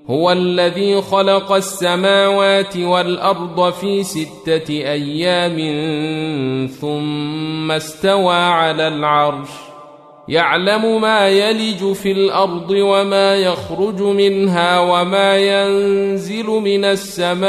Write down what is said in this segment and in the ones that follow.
هو الذي خلق السماوات والأرض في 6 أيام ثم استوى على العرش يعلم ما يلج في الأرض وما يخرج منها وما ينزل من السماء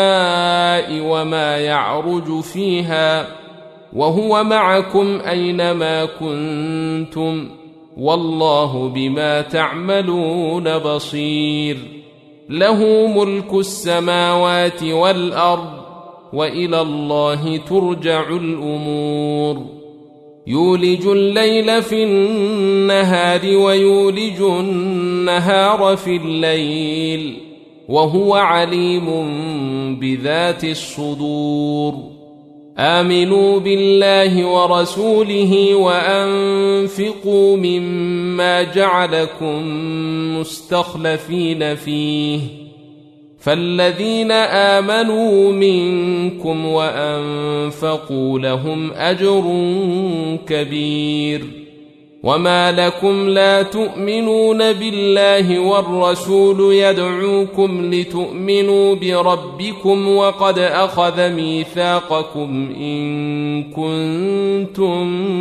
وما يعرج فيها وهو معكم أينما كنتم والله بما تعملون بصير له ملك السماوات والأرض وإلى الله ترجع الأمور يولج الليل في النهار ويولج النهار في الليل وهو عليم بذات الصدور آمنوا بالله ورسوله وأنفقوا مما جعلكم مستخلفين فيه فالذين آمنوا منكم وأنفقوا لهم أجر كبير وما لكم لا تؤمنون بالله والرسول يدعوكم لتؤمنوا بربكم وقد أخذ ميثاقكم إن كنتم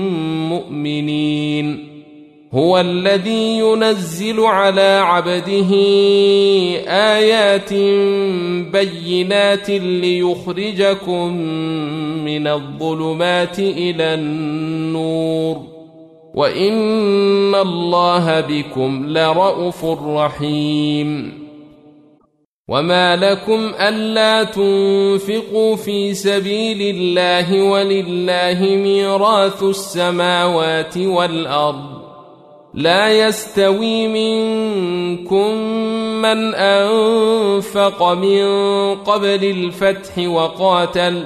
مؤمنين هو الذي ينزل على عبده آيات بينات ليخرجكم من الظلمات إلى النور وإن الله بكم لرءوف رحيم وما لكم ألا تنفقوا في سبيل الله ولله ميراث السماوات والأرض لا يستوي منكم من أنفق من قبل الفتح وقاتل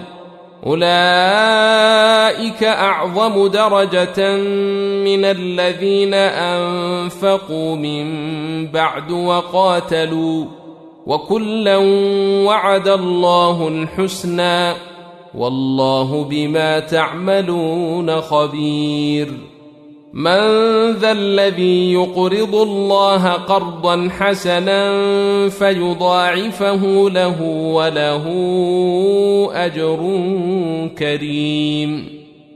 أولئك أعظم درجة من الذين أنفقوا من بعد وقاتلوا وكلا وعد الله الحسنى والله بما تعملون خبير من ذا الذي يقرض الله قرضا حسنا فيضاعفه له وله أجر كريم